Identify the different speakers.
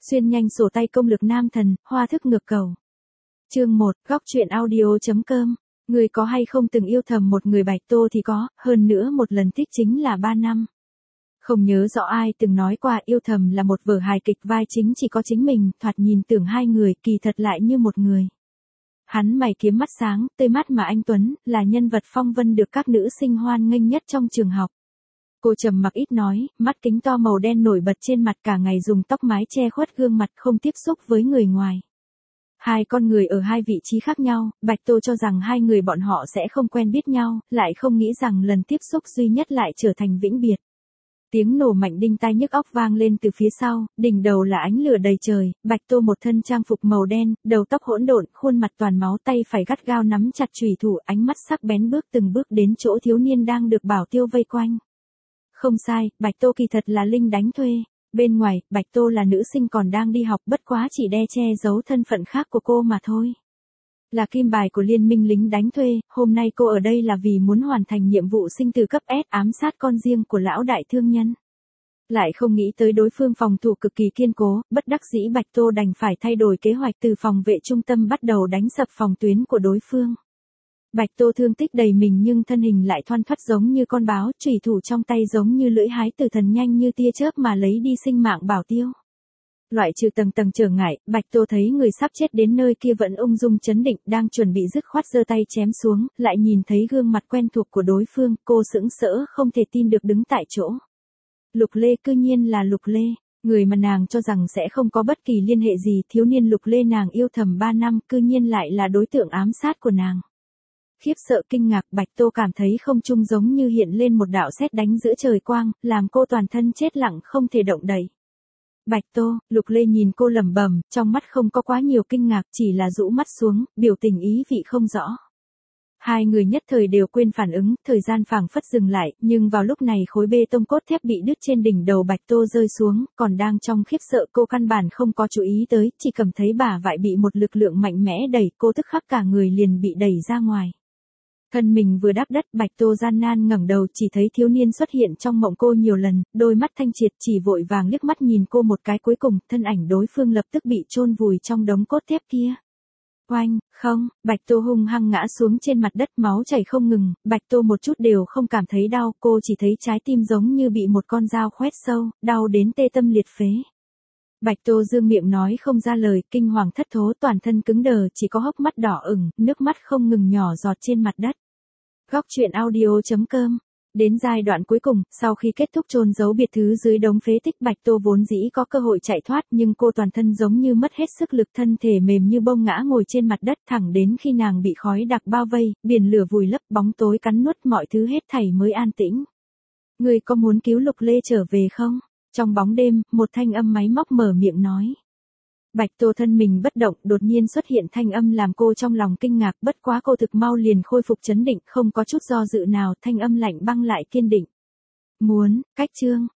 Speaker 1: Xuyên nhanh sổ tay công lực nam thần, hoa thức ngược cầu. Chương 1, góc truyện audio.com. Người có hay không từng yêu thầm một người Bạch Tô thì có, hơn nữa một lần thích chính là 3 năm. Không nhớ rõ ai từng nói qua yêu thầm là một vở hài kịch vai chính chỉ có chính mình, thoạt nhìn tưởng hai người, kỳ thật lại như một người. Hắn mày kiếm mắt sáng, tươi mắt mà anh Tuấn, là nhân vật phong vân được các nữ sinh hoan nghênh nhất trong trường học. Cô trầm mặc ít nói, mắt kính to màu đen nổi bật trên mặt, cả ngày dùng tóc mái che khuất gương mặt, không tiếp xúc với người ngoài. Hai con người ở hai vị trí khác nhau, Bạch Tô cho rằng hai người bọn họ sẽ không quen biết nhau, lại không nghĩ rằng lần tiếp xúc duy nhất lại trở thành vĩnh biệt. Tiếng nổ mạnh đinh tai nhức óc vang lên từ phía sau, đỉnh đầu là ánh lửa đầy trời, Bạch Tô một thân trang phục màu đen, đầu tóc hỗn độn, khuôn mặt toàn máu, tay phải gắt gao nắm chặt chùy thủ, ánh mắt sắc bén bước từng bước đến chỗ thiếu niên đang được Bảo Tiêu vây quanh. Không sai, Bạch Tô kỳ thật là linh đánh thuê. Bên ngoài, Bạch Tô là nữ sinh còn đang đi học, bất quá chỉ đe che giấu thân phận khác của cô mà thôi. Là kim bài của liên minh lính đánh thuê, hôm nay cô ở đây là vì muốn hoàn thành nhiệm vụ sinh từ cấp S, ám sát con riêng của lão đại thương nhân. Lại không nghĩ tới đối phương phòng thủ cực kỳ kiên cố, bất đắc dĩ Bạch Tô đành phải thay đổi kế hoạch, từ phòng vệ trung tâm bắt đầu đánh sập phòng tuyến của đối phương. Bạch Tô thương tích đầy mình nhưng thân hình lại thoăn thoắt giống như con báo, chủy thủ trong tay giống như lưỡi hái tử thần, nhanh như tia chớp mà lấy đi sinh mạng Bảo Tiêu. Loại trừ tầng tầng trở ngại, Bạch Tô thấy người sắp chết đến nơi kia vẫn ung dung chấn định, đang chuẩn bị dứt khoát giơ tay chém xuống, lại nhìn thấy gương mặt quen thuộc của đối phương, cô sững sỡ không thể tin được đứng tại chỗ. Lục Lê, cư nhiên là Lục Lê, người mà nàng cho rằng sẽ không có bất kỳ liên hệ gì, thiếu niên Lục Lê nàng yêu thầm 3 năm, cư nhiên lại là đối tượng ám sát của nàng. Khiếp sợ kinh ngạc, Bạch Tô cảm thấy không trung giống như hiện lên một đạo sét đánh giữa trời quang, làm cô toàn thân chết lặng không thể động đậy. Bạch Tô, Lục Lê nhìn cô lẩm bẩm, trong mắt không có quá nhiều kinh ngạc, chỉ là rũ mắt xuống, biểu tình ý vị không rõ. Hai người nhất thời đều quên phản ứng, thời gian phảng phất dừng lại, nhưng vào lúc này khối bê tông cốt thép bị đứt trên đỉnh đầu Bạch Tô rơi xuống, còn đang trong khiếp sợ cô căn bản không có chú ý tới, chỉ cảm thấy bả vai bị một lực lượng mạnh mẽ đẩy, cô tức khắc cả người liền bị đẩy ra ngoài. Thân mình vừa đáp đất, Bạch Tô gian nan ngẩng đầu, chỉ thấy thiếu niên xuất hiện trong mộng cô nhiều lần, đôi mắt thanh triệt, chỉ vội vàng liếc mắt nhìn cô một cái, cuối cùng thân ảnh đối phương lập tức bị chôn vùi trong đống cốt thép kia. Oanh, không, Bạch Tô hung hăng ngã xuống trên mặt đất, máu chảy không ngừng, Bạch Tô một chút đều không cảm thấy đau, cô chỉ thấy trái tim giống như bị một con dao khoét sâu, đau đến tê tâm liệt phế. Bạch Tô dương miệng nói không ra lời, kinh hoàng thất thố, toàn thân cứng đờ, chỉ có hốc mắt đỏ ửng, nước mắt không ngừng nhỏ giọt trên mặt đất. Góc truyện audio.com. Đến giai đoạn cuối cùng, sau khi kết thúc chôn giấu biệt thứ dưới đống phế tích, Bạch Tô vốn dĩ có cơ hội chạy thoát, nhưng cô toàn thân giống như mất hết sức lực, thân thể mềm như bông ngã ngồi trên mặt đất, thẳng đến khi nàng bị khói đặc bao vây, biển lửa vùi lấp, bóng tối cắn nuốt mọi thứ hết thảy mới an tĩnh. Người có muốn cứu Lục Lê trở về không? Trong bóng đêm, một thanh âm máy móc mở miệng nói. Bạch Tô thân mình bất động, đột nhiên xuất hiện thanh âm làm cô trong lòng kinh ngạc, bất quá cô thực mau liền khôi phục trấn định, không có chút do dự nào, thanh âm lạnh băng lại kiên định. Muốn, cách chương,